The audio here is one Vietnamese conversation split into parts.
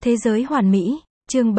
Thế giới hoàn mỹ, chương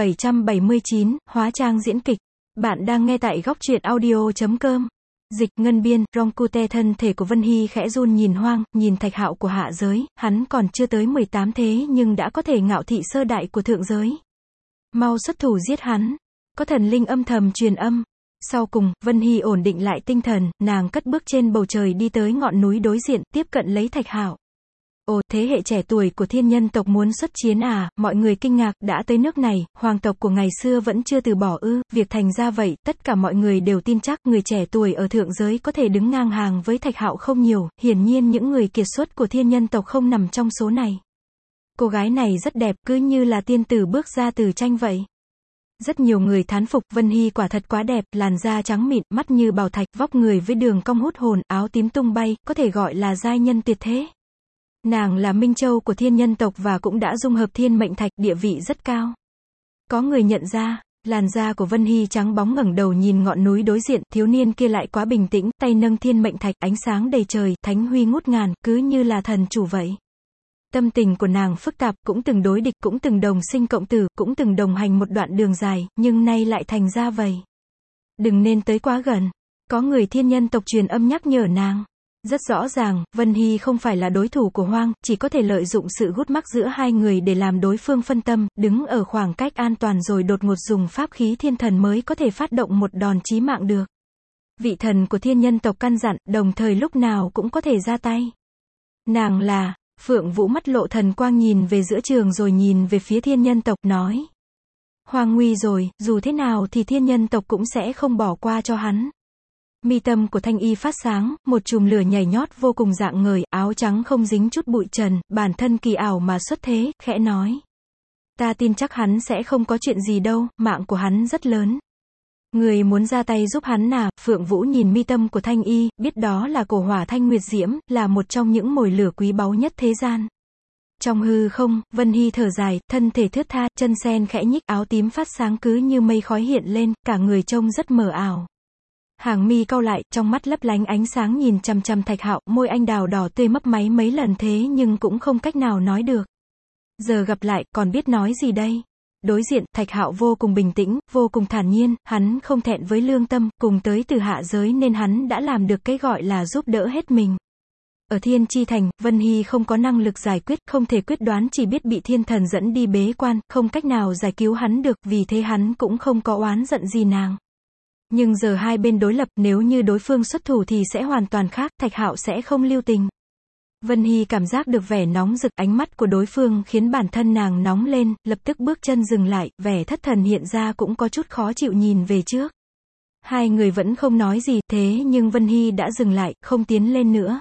779, hóa trang diễn kịch. Bạn đang nghe tại góc truyện audio.com. Dịch ngân biên, Ronkute thân thể của Vân Hy khẽ run nhìn Hoang, nhìn Thạch Hạo của hạ giới, hắn còn chưa tới 18 thế nhưng đã có thể ngạo thị sơ đại của thượng giới. Mau xuất thủ giết hắn. Có thần linh âm thầm truyền âm. Sau cùng, Vân Hy ổn định lại tinh thần, nàng cất bước trên bầu trời đi tới ngọn núi đối diện, tiếp cận lấy Thạch Hạo. Ồ, thế hệ trẻ tuổi của thiên nhân tộc muốn xuất chiến à, mọi người kinh ngạc, đã tới nước này, hoàng tộc của ngày xưa vẫn chưa từ bỏ ư, việc thành ra vậy, tất cả mọi người đều tin chắc người trẻ tuổi ở thượng giới có thể đứng ngang hàng với Thạch Hạo không nhiều, hiển nhiên những người kiệt xuất của thiên nhân tộc không nằm trong số này. Cô gái này rất đẹp, cứ như là tiên tử bước ra từ tranh vậy. Rất nhiều người thán phục, Vân Hy quả thật quá đẹp, làn da trắng mịn, mắt như bảo thạch, vóc người với đường cong hút hồn, áo tím tung bay, có thể gọi là giai nhân tuyệt thế. Nàng là Minh Châu của thiên nhân tộc và cũng đã dung hợp thiên mệnh thạch, địa vị rất cao. Có người nhận ra, làn da của Vân Hy trắng bóng, ngẩng đầu nhìn ngọn núi đối diện, thiếu niên kia lại quá bình tĩnh, tay nâng thiên mệnh thạch, ánh sáng đầy trời, thánh huy ngút ngàn, cứ như là thần chủ vậy. Tâm tình của nàng phức tạp, cũng từng đối địch, cũng từng đồng sinh cộng tử, cũng từng đồng hành một đoạn đường dài, nhưng nay lại thành ra vậy. Đừng nên tới quá gần. Có người thiên nhân tộc truyền âm nhắc nhở nàng. Rất rõ ràng, Vân Hy không phải là đối thủ của Hoang, chỉ có thể lợi dụng sự gút mắc giữa hai người để làm đối phương phân tâm, đứng ở khoảng cách an toàn rồi đột ngột dùng pháp khí thiên thần mới có thể phát động một đòn chí mạng được. Vị thần của thiên nhân tộc căn dặn, đồng thời lúc nào cũng có thể ra tay. Nàng là, Phượng Vũ mắt lộ thần quang nhìn về giữa trường rồi nhìn về phía thiên nhân tộc, nói. Hoang nguy rồi, dù thế nào thì thiên nhân tộc cũng sẽ không bỏ qua cho hắn. Mi tâm của Thanh Y phát sáng, một chùm lửa nhảy nhót vô cùng rạng ngời, áo trắng không dính chút bụi trần, bản thân kỳ ảo mà xuất thế, khẽ nói. Ta tin chắc hắn sẽ không có chuyện gì đâu, mạng của hắn rất lớn. Người muốn ra tay giúp hắn à? Phượng Vũ nhìn mi tâm của Thanh Y, biết đó là cổ hỏa thanh nguyệt diễm, là một trong những mồi lửa quý báu nhất thế gian. Trong hư không, Vân Hy thở dài, thân thể thướt tha, chân sen khẽ nhích, áo tím phát sáng cứ như mây khói hiện lên, cả người trông rất mờ ảo. Hàng mi cau lại, trong mắt lấp lánh ánh sáng nhìn chằm chằm Thạch Hạo, môi anh đào đỏ tươi mấp máy mấy lần thế nhưng cũng không cách nào nói được. Giờ gặp lại, còn biết nói gì đây? Đối diện, Thạch Hạo vô cùng bình tĩnh, vô cùng thản nhiên, hắn không thẹn với lương tâm, cùng tới từ hạ giới nên hắn đã làm được cái gọi là giúp đỡ hết mình. Ở Thiên Chi Thành, Vân Hy không có năng lực giải quyết, không thể quyết đoán, chỉ biết bị thiên thần dẫn đi bế quan, không cách nào giải cứu hắn được, vì thế hắn cũng không có oán giận gì nàng. Nhưng giờ hai bên đối lập, nếu như đối phương xuất thủ thì sẽ hoàn toàn khác, Thạch Hạo sẽ không lưu tình. Vân Hy cảm giác được vẻ nóng rực, ánh mắt của đối phương khiến bản thân nàng nóng lên, lập tức bước chân dừng lại, vẻ thất thần hiện ra cũng có chút khó chịu nhìn về trước. Hai người vẫn không nói gì, thế nhưng Vân Hy đã dừng lại, không tiến lên nữa.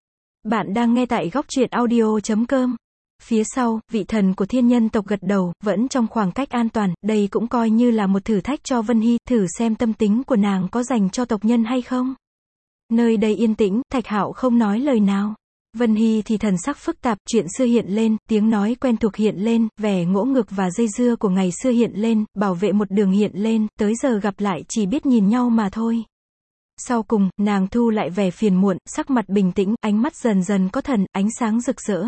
Bạn đang nghe tại góc truyện audio.com. Phía sau, vị thần của thiên nhân tộc gật đầu, vẫn trong khoảng cách an toàn, đây cũng coi như là một thử thách cho Vân Hy, thử xem tâm tính của nàng có dành cho tộc nhân hay không. Nơi đây yên tĩnh, Thạch Hạo không nói lời nào. Vân Hy thì thần sắc phức tạp, chuyện xưa hiện lên, tiếng nói quen thuộc hiện lên, vẻ ngỗ ngược và dây dưa của ngày xưa hiện lên, bảo vệ một đường hiện lên, tới giờ gặp lại chỉ biết nhìn nhau mà thôi. Sau cùng, nàng thu lại vẻ phiền muộn, sắc mặt bình tĩnh, ánh mắt dần dần có thần, ánh sáng rực rỡ.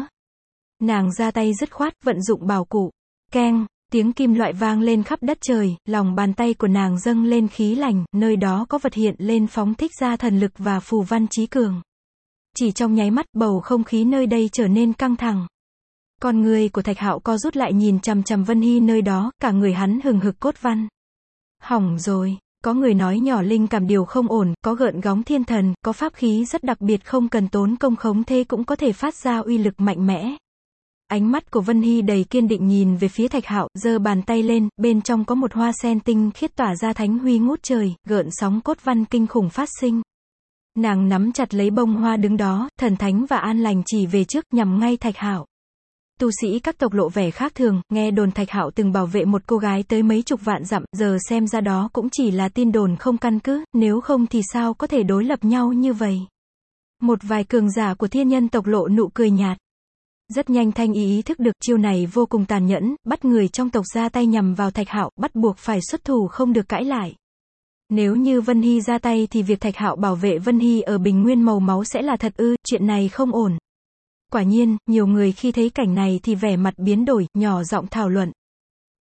Nàng ra tay dứt khoát, vận dụng bảo cụ. Keng, tiếng kim loại vang lên khắp đất trời, lòng bàn tay của nàng dâng lên khí lành, nơi đó có vật hiện lên phóng thích ra thần lực và phù văn chí cường. Chỉ trong nháy mắt, bầu không khí nơi đây trở nên căng thẳng. Con người của Thạch Hạo co rút lại nhìn chằm chằm Vân Hy nơi đó, cả người hắn hừng hực cốt văn. Hỏng rồi. Có người nói nhỏ linh cảm điều không ổn, có gợn góng thiên thần, có pháp khí rất đặc biệt không cần tốn công khống thế cũng có thể phát ra uy lực mạnh mẽ. Ánh mắt của Vân Hy đầy kiên định nhìn về phía Thạch Hạo, giơ bàn tay lên, bên trong có một hoa sen tinh khiết tỏa ra thánh huy ngút trời, gợn sóng cốt văn kinh khủng phát sinh. Nàng nắm chặt lấy bông hoa đứng đó, thần thánh và an lành chỉ về trước, nhằm ngay Thạch Hạo. Tu sĩ các tộc lộ vẻ khác thường, nghe đồn Thạch Hạo từng bảo vệ một cô gái tới mấy chục vạn dặm, giờ xem ra đó cũng chỉ là tin đồn không căn cứ, nếu không thì sao có thể đối lập nhau như vậy. Một vài cường giả của thiên nhân tộc lộ nụ cười nhạt. Rất nhanh Thanh Y ý thức được chiêu này vô cùng tàn nhẫn, bắt người trong tộc ra tay nhằm vào Thạch Hạo, bắt buộc phải xuất thủ không được cãi lại. Nếu như Vân Hy ra tay thì việc Thạch Hạo bảo vệ Vân Hy ở bình nguyên màu máu sẽ là thật ư, chuyện này không ổn. Quả nhiên, nhiều người khi thấy cảnh này thì vẻ mặt biến đổi, nhỏ giọng thảo luận.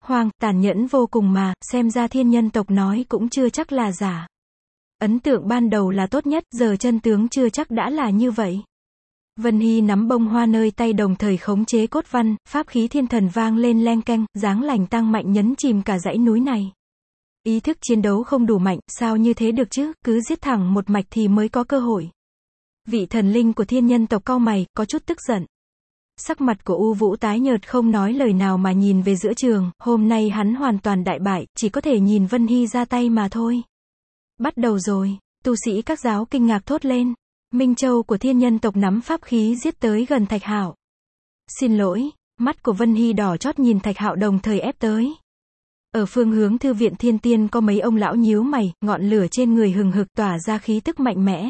Hoang, tàn nhẫn vô cùng mà, xem ra thiên nhân tộc nói cũng chưa chắc là giả. Ấn tượng ban đầu là tốt nhất, giờ chân tướng chưa chắc đã là như vậy. Vân Hy nắm bông hoa nơi tay đồng thời khống chế cốt văn, pháp khí thiên thần vang lên leng keng, dáng lành tăng mạnh nhấn chìm cả dãy núi này. Ý thức chiến đấu không đủ mạnh, sao như thế được chứ, cứ giết thẳng một mạch thì mới có cơ hội. Vị thần linh của thiên nhân tộc cau mày, có chút tức giận. Sắc mặt của U Vũ tái nhợt không nói lời nào mà nhìn về giữa trường, hôm nay hắn hoàn toàn đại bại, chỉ có thể nhìn Vân Hy ra tay mà thôi. Bắt đầu rồi, tu sĩ các giáo kinh ngạc thốt lên. Minh Châu của thiên nhân tộc nắm pháp khí giết tới gần Thạch Hạo. Xin lỗi, mắt của Vân Hy đỏ chót nhìn Thạch Hạo đồng thời ép tới. Ở phương hướng thư viện thiên tiên có mấy ông lão nhíu mày, ngọn lửa trên người hừng hực tỏa ra khí tức mạnh mẽ.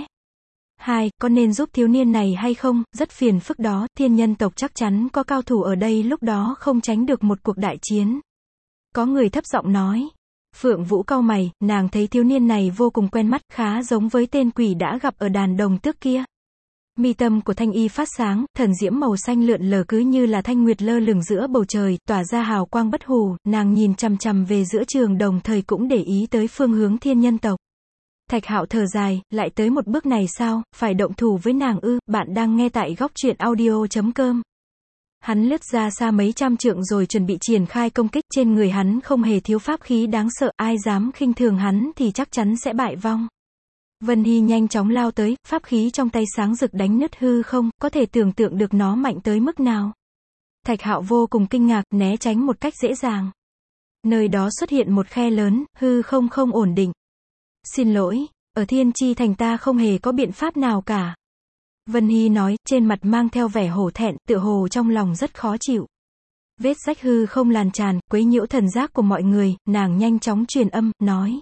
Có nên giúp thiếu niên này hay không, rất phiền phức đó, thiên nhân tộc chắc chắn có cao thủ ở đây lúc đó không tránh được một cuộc đại chiến. Có người thấp giọng nói. Phượng Vũ cau mày, nàng thấy thiếu niên này vô cùng quen mắt, khá giống với tên quỷ đã gặp ở đàn đồng tước kia. Mi tâm của Thanh Y phát sáng, thần diễm màu xanh lượn lờ cứ như là thanh nguyệt lơ lửng giữa bầu trời, tỏa ra hào quang bất hủ, nàng nhìn chằm chằm về giữa trường đồng thời cũng để ý tới phương hướng thiên nhân tộc. Thạch Hạo thở dài, lại tới một bước này sao, phải động thủ với nàng ư, bạn đang nghe tại góc truyện audio.com. Hắn lướt ra xa mấy trăm trượng rồi chuẩn bị triển khai công kích, trên người hắn không hề thiếu pháp khí đáng sợ, ai dám khinh thường hắn thì chắc chắn sẽ bại vong. Vân Hy nhanh chóng lao tới, pháp khí trong tay sáng rực đánh nứt hư không, có thể tưởng tượng được nó mạnh tới mức nào. Thạch Hạo vô cùng kinh ngạc, né tránh một cách dễ dàng. Nơi đó xuất hiện một khe lớn, hư không không ổn định. Xin lỗi, ở Thiên Chi Thành ta không hề có biện pháp nào cả. Vân Hy nói, trên mặt mang theo vẻ hổ thẹn, tựa hồ trong lòng rất khó chịu. Vết rách hư không lan tràn, quấy nhiễu thần giác của mọi người, nàng nhanh chóng truyền âm, nói.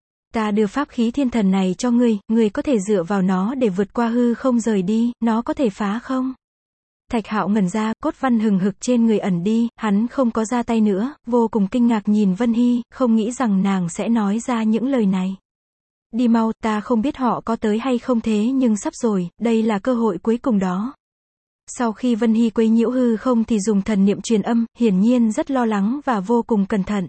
Ta đưa pháp khí thiên thần này cho ngươi có thể dựa vào nó để vượt qua hư không rời đi, nó có thể phá không? Thạch Hạo ngẩn ra, cốt văn hừng hực trên người ẩn đi, hắn không có ra tay nữa, vô cùng kinh ngạc nhìn Vân Hy, không nghĩ rằng nàng sẽ nói ra những lời này. Đi mau, ta không biết họ có tới hay không thế nhưng sắp rồi, đây là cơ hội cuối cùng đó. Sau khi Vân Hy quấy nhiễu hư không thì dùng thần niệm truyền âm, hiển nhiên rất lo lắng và vô cùng cẩn thận.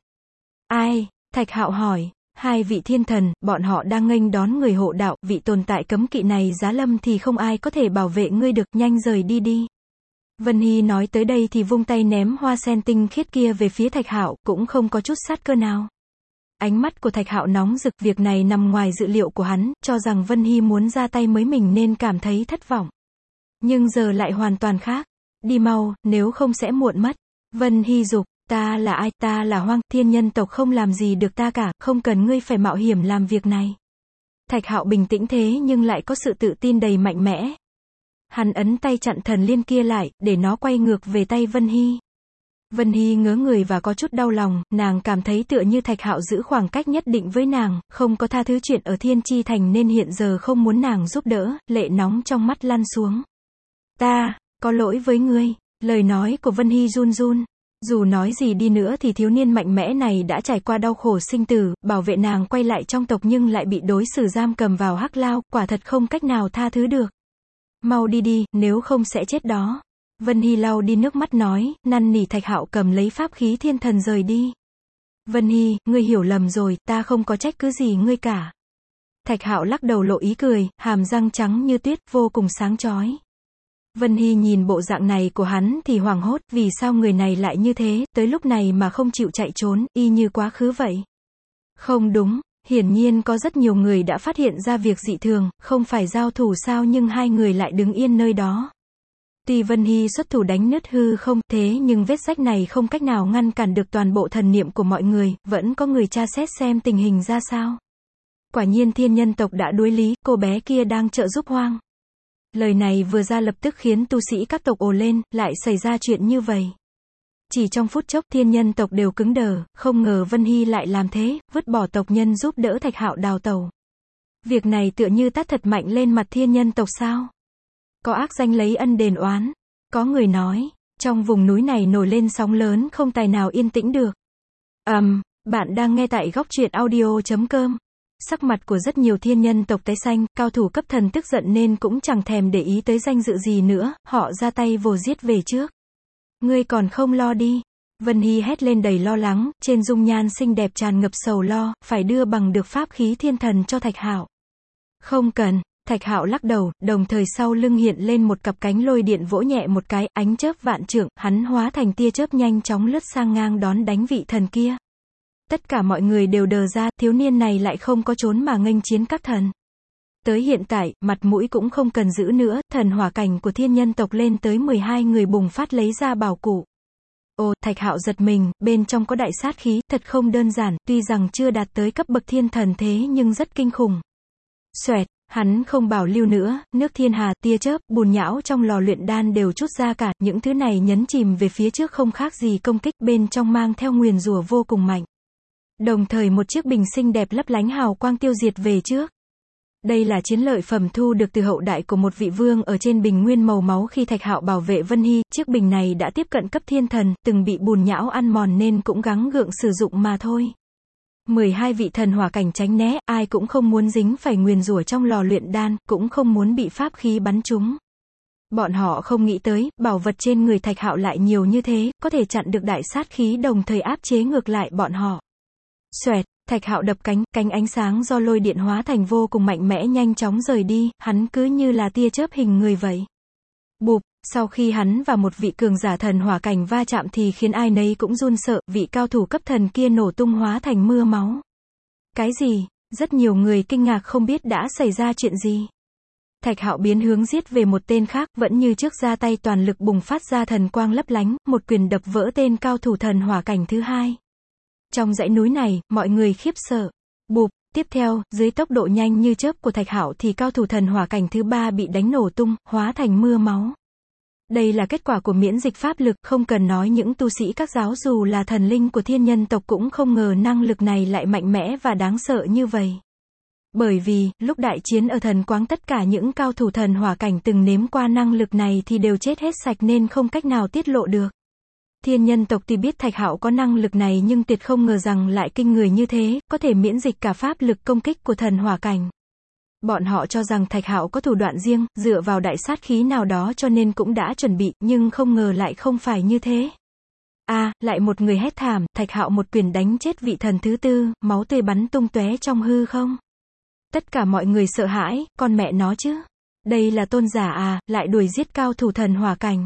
Ai? Thạch Hạo hỏi. Hai vị thiên thần, bọn họ đang nghênh đón người hộ đạo, vị tồn tại cấm kỵ này giá lâm thì không ai có thể bảo vệ ngươi được, nhanh rời đi đi. Vân Hy nói tới đây thì vung tay ném hoa sen tinh khiết kia về phía Thạch Hạo, cũng không có chút sát cơ nào. Ánh mắt của Thạch Hạo nóng rực, việc này nằm ngoài dự liệu của hắn, cho rằng Vân Hy muốn ra tay mới mình nên cảm thấy thất vọng. Nhưng giờ lại hoàn toàn khác. Đi mau, nếu không sẽ muộn mất. Vân Hy dục, ta là ai, ta là Hoang, thiên nhân tộc không làm gì được ta cả, không cần ngươi phải mạo hiểm làm việc này. Thạch Hạo bình tĩnh thế nhưng lại có sự tự tin đầy mạnh mẽ. Hắn ấn tay chặn thần liên kia lại, để nó quay ngược về tay Vân Hy. Vân Hy ngớ người và có chút đau lòng, nàng cảm thấy tựa như Thạch Hạo giữ khoảng cách nhất định với nàng, không có tha thứ chuyện ở Thiên Chi Thành nên hiện giờ không muốn nàng giúp đỡ, lệ nóng trong mắt lăn xuống. Ta, có lỗi với ngươi, lời nói của Vân Hy run run. Dù nói gì đi nữa thì thiếu niên mạnh mẽ này đã trải qua đau khổ sinh tử, bảo vệ nàng quay lại trong tộc nhưng lại bị đối xử giam cầm vào hắc lao, quả thật không cách nào tha thứ được. Mau đi đi, nếu không sẽ chết đó. Vân Hy lau đi nước mắt nói, năn nỉ Thạch Hạo cầm lấy pháp khí thiên thần rời đi. Vân Hy, ngươi hiểu lầm rồi, ta không có trách cứ gì ngươi cả. Thạch Hạo lắc đầu lộ ý cười, hàm răng trắng như tuyết, vô cùng sáng chói. Vân Hy nhìn bộ dạng này của hắn thì hoảng hốt, vì sao người này lại như thế, tới lúc này mà không chịu chạy trốn, y như quá khứ vậy. Không đúng, hiển nhiên có rất nhiều người đã phát hiện ra việc dị thường, không phải giao thủ sao nhưng hai người lại đứng yên nơi đó. Tuy Vân Hy xuất thủ đánh nứt hư không, thế nhưng vết rách này không cách nào ngăn cản được toàn bộ thần niệm của mọi người, vẫn có người tra xét xem tình hình ra sao. Quả nhiên thiên nhân tộc đã đối lý, cô bé kia đang trợ giúp Hoang. Lời này vừa ra lập tức khiến tu sĩ các tộc ồ lên, lại xảy ra chuyện như vậy. Chỉ trong phút chốc thiên nhân tộc đều cứng đờ, không ngờ Vân Hy lại làm thế, vứt bỏ tộc nhân giúp đỡ Thạch Hạo đào tẩu. Việc này tựa như tát thật mạnh lên mặt thiên nhân tộc sao? Có ác danh lấy ân đền oán. Có người nói, trong vùng núi này nổi lên sóng lớn không tài nào yên tĩnh được. Bạn đang nghe tại góc truyện audio.com. Sắc mặt của rất nhiều thiên nhân tộc tái xanh, cao thủ cấp thần tức giận nên cũng chẳng thèm để ý tới danh dự gì nữa, họ ra tay vồ giết về trước. Ngươi còn không lo đi. Vân Hy hét lên đầy lo lắng, trên dung nhan xinh đẹp tràn ngập sầu lo, phải đưa bằng được pháp khí thiên thần cho Thạch Hạo. Không cần, Thạch Hạo lắc đầu, đồng thời sau lưng hiện lên một cặp cánh lôi điện vỗ nhẹ một cái, ánh chớp vạn trượng, hắn hóa thành tia chớp nhanh chóng lướt sang ngang đón đánh vị thần kia. Tất cả mọi người đều đờ ra, thiếu niên này lại không có trốn mà nghênh chiến các thần. Tới hiện tại, mặt mũi cũng không cần giữ nữa, thần hỏa cảnh của thiên nhân tộc lên tới 12 người bùng phát lấy ra bảo cụ. Ồ, Thạch Hạo giật mình, bên trong có đại sát khí, thật không đơn giản, tuy rằng chưa đạt tới cấp bậc thiên thần thế nhưng rất kinh khủng. Xoẹt, hắn không bảo lưu nữa, nước thiên hà, tia chớp, bùn nhão trong lò luyện đan đều trút ra cả, những thứ này nhấn chìm về phía trước không khác gì công kích, bên trong mang theo nguyền rủa vô cùng mạnh. Đồng thời một chiếc bình xinh đẹp lấp lánh hào quang tiêu diệt về trước. Đây là chiến lợi phẩm thu được từ hậu đại của một vị vương ở trên bình nguyên màu máu khi Thạch Hạo bảo vệ Vân Hy, chiếc bình này đã tiếp cận cấp thiên thần, từng bị bùn nhão ăn mòn nên cũng gắng gượng sử dụng mà thôi. 12 vị thần hỏa cảnh tránh né, ai cũng không muốn dính phải nguyền rủa trong lò luyện đan, cũng không muốn bị pháp khí bắn trúng. Bọn họ không nghĩ tới, bảo vật trên người Thạch Hạo lại nhiều như thế, có thể chặn được đại sát khí đồng thời áp chế ngược lại bọn họ. Xoẹt, Thạch Hạo đập cánh ánh sáng do lôi điện hóa thành vô cùng mạnh mẽ nhanh chóng rời đi, hắn cứ như là tia chớp hình người vậy. Bụp, sau khi hắn và một vị cường giả thần hỏa cảnh va chạm thì khiến ai nấy cũng run sợ, vị cao thủ cấp thần kia nổ tung hóa thành mưa máu. Cái gì? Rất nhiều người kinh ngạc không biết đã xảy ra chuyện gì. Thạch Hạo biến hướng giết về một tên khác, vẫn như trước ra tay toàn lực bùng phát ra thần quang lấp lánh, một quyền đập vỡ tên cao thủ thần hỏa cảnh thứ hai. Trong dãy núi này, mọi người khiếp sợ. Bụp, tiếp theo, dưới tốc độ nhanh như chớp của Thạch Hạo thì cao thủ thần hỏa cảnh thứ ba bị đánh nổ tung, hóa thành mưa máu. Đây là kết quả của miễn dịch pháp lực, không cần nói những tu sĩ các giáo dù là thần linh của thiên nhân tộc cũng không ngờ năng lực này lại mạnh mẽ và đáng sợ như vậy. Bởi vì, lúc đại chiến ở thần quáng tất cả những cao thủ thần hỏa cảnh từng nếm qua năng lực này thì đều chết hết sạch nên không cách nào tiết lộ được. Thiên nhân tộc thì biết Thạch Hạo có năng lực này nhưng tuyệt không ngờ rằng lại kinh người như thế, có thể miễn dịch cả pháp lực công kích của thần hỏa cảnh. Bọn họ cho rằng Thạch Hạo có thủ đoạn riêng, dựa vào đại sát khí nào đó cho nên cũng đã chuẩn bị, nhưng không ngờ lại không phải như thế. Lại một người hét thảm, Thạch Hạo một quyền đánh chết vị thần thứ tư, máu tươi bắn tung tóe trong hư không. Tất cả mọi người sợ hãi, con mẹ nó chứ. Đây là tôn giả lại đuổi giết cao thủ thần hỏa cảnh.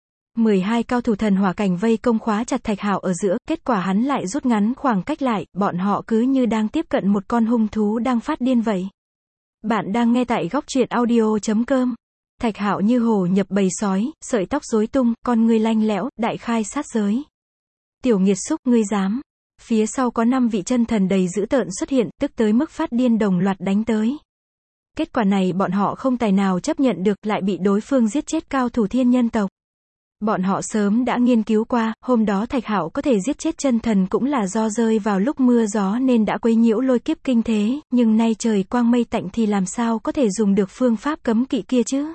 12 cao thủ thần hỏa cảnh vây công khóa chặt Thạch Hạo ở giữa, kết quả hắn lại rút ngắn khoảng cách lại, bọn họ cứ như đang tiếp cận một con hung thú đang phát điên vậy. Bạn đang nghe tại góc truyện audio.com. Thạch Hạo như hổ nhập bầy sói, sợi tóc rối tung, con ngươi lanh lẽo, đại khai sát giới. Tiểu nghiệt xúc, ngươi dám. Phía sau có 5 vị chân thần đầy dữ tợn xuất hiện, tức tới mức phát điên đồng loạt đánh tới. Kết quả này bọn họ không tài nào chấp nhận được, lại bị đối phương giết chết cao thủ thiên nhân tộc. Bọn họ sớm đã nghiên cứu qua, hôm đó Thạch Hạo có thể giết chết chân thần cũng là do rơi vào lúc mưa gió nên đã quấy nhiễu lôi kiếp kinh thế, nhưng nay trời quang mây tạnh thì làm sao có thể dùng được phương pháp cấm kỵ kia chứ?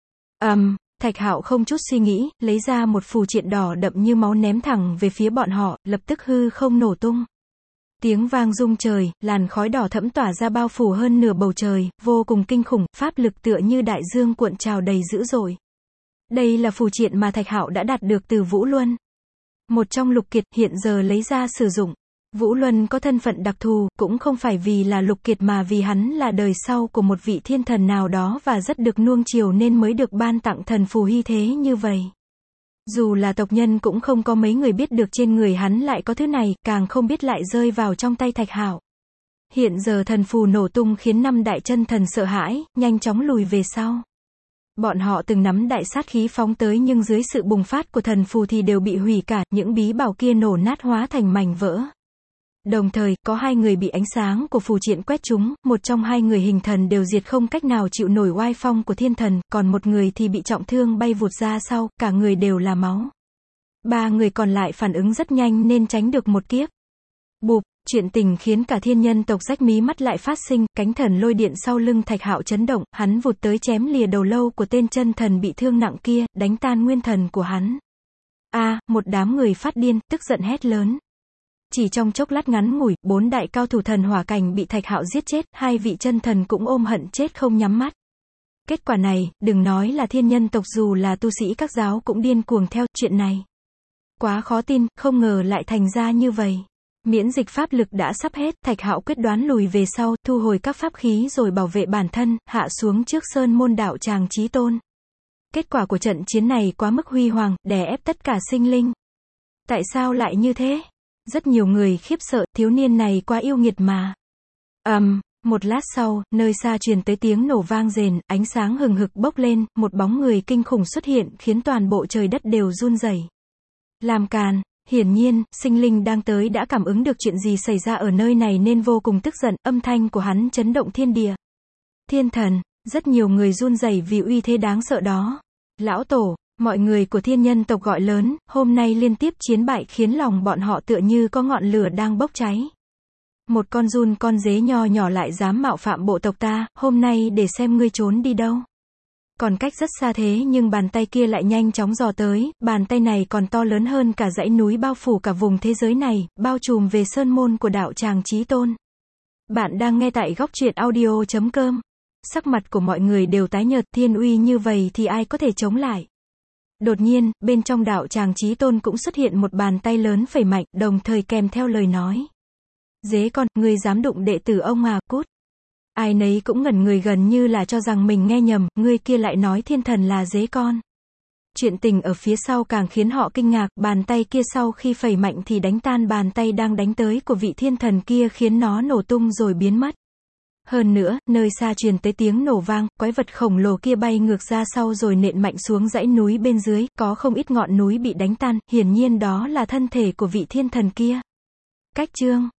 Thạch Hạo không chút suy nghĩ, lấy ra một phù triện đỏ đậm như máu ném thẳng về phía bọn họ, lập tức hư không nổ tung. Tiếng vang rung trời, làn khói đỏ thẫm tỏa ra bao phủ hơn nửa bầu trời, vô cùng kinh khủng, pháp lực tựa như đại dương cuộn trào đầy dữ dội. Đây là phù triện mà Thạch Hạo đã đạt được từ Vũ Luân. Một trong lục kiệt, hiện giờ lấy ra sử dụng. Vũ Luân có thân phận đặc thù, cũng không phải vì là lục kiệt mà vì hắn là đời sau của một vị thiên thần nào đó và rất được nuông chiều nên mới được ban tặng thần phù hy thế như vậy. Dù là tộc nhân cũng không có mấy người biết được trên người hắn lại có thứ này, càng không biết lại rơi vào trong tay Thạch Hạo. Hiện giờ thần phù nổ tung khiến 5 đại chân thần sợ hãi, nhanh chóng lùi về sau. Bọn họ từng nắm đại sát khí phóng tới nhưng dưới sự bùng phát của thần phù thì đều bị hủy cả, những bí bảo kia nổ nát hóa thành mảnh vỡ. Đồng thời, có 2 người bị ánh sáng của phù triện quét trúng, một trong 2 người hình thần đều diệt không cách nào chịu nổi oai phong của thiên thần, còn một người thì bị trọng thương bay vụt ra sau, cả người đều là máu. 3 người còn lại phản ứng rất nhanh nên tránh được một kiếp. Bụp, chuyện tình khiến cả thiên nhân tộc rách mí mắt lại phát sinh, cánh thần lôi điện sau lưng Thạch Hạo chấn động, hắn vụt tới chém lìa đầu lâu của tên chân thần bị thương nặng kia, đánh tan nguyên thần của hắn. Một đám người phát điên, tức giận hét lớn. Chỉ trong chốc lát ngắn ngủi, 4 đại cao thủ thần hỏa cảnh bị Thạch Hạo giết chết, 2 vị chân thần cũng ôm hận chết không nhắm mắt. Kết quả này, đừng nói là thiên nhân tộc dù là tu sĩ các giáo cũng điên cuồng theo chuyện này. Quá khó tin, không ngờ lại thành ra như vậy. Miễn dịch pháp lực đã sắp hết, Thạch Hạo quyết đoán lùi về sau, thu hồi các pháp khí rồi bảo vệ bản thân, hạ xuống trước sơn môn đạo tràng chí tôn. Kết quả của trận chiến này quá mức huy hoàng, đè ép tất cả sinh linh. Tại sao lại như thế? Rất nhiều người khiếp sợ, thiếu niên này quá yêu nghiệt mà. Một lát sau, nơi xa truyền tới tiếng nổ vang rền, ánh sáng hừng hực bốc lên, một bóng người kinh khủng xuất hiện, khiến toàn bộ trời đất đều run rẩy. Làm càn. Hiển nhiên, sinh linh đang tới đã cảm ứng được chuyện gì xảy ra ở nơi này nên vô cùng tức giận, âm thanh của hắn chấn động thiên địa. Thiên thần, rất nhiều người run rẩy vì uy thế đáng sợ đó. Lão tổ, mọi người của thiên nhân tộc gọi lớn, hôm nay liên tiếp chiến bại khiến lòng bọn họ tựa như có ngọn lửa đang bốc cháy. Một con giun con dế nho nhỏ lại dám mạo phạm bộ tộc ta, hôm nay để xem ngươi trốn đi đâu. Còn cách rất xa thế nhưng bàn tay kia lại nhanh chóng dò tới, bàn tay này còn to lớn hơn cả dãy núi bao phủ cả vùng thế giới này, bao trùm về sơn môn của đạo tràng chí tôn. Bạn đang nghe tại góc truyện audio.com. Sắc mặt của mọi người đều tái nhợt, thiên uy như vậy thì ai có thể chống lại. Đột nhiên, bên trong đạo tràng chí tôn cũng xuất hiện một bàn tay lớn phẩy mạnh, đồng thời kèm theo lời nói. Dế con, ngươi dám đụng đệ tử ông à, cút. Ai nấy cũng ngẩn người gần như là cho rằng mình nghe nhầm, ngươi kia lại nói thiên thần là dế con. Chuyện tình ở phía sau càng khiến họ kinh ngạc, bàn tay kia sau khi phẩy mạnh thì đánh tan bàn tay đang đánh tới của vị thiên thần kia khiến nó nổ tung rồi biến mất. Hơn nữa, nơi xa truyền tới tiếng nổ vang, quái vật khổng lồ kia bay ngược ra sau rồi nện mạnh xuống dãy núi bên dưới, có không ít ngọn núi bị đánh tan, hiển nhiên đó là thân thể của vị thiên thần kia. Cách chương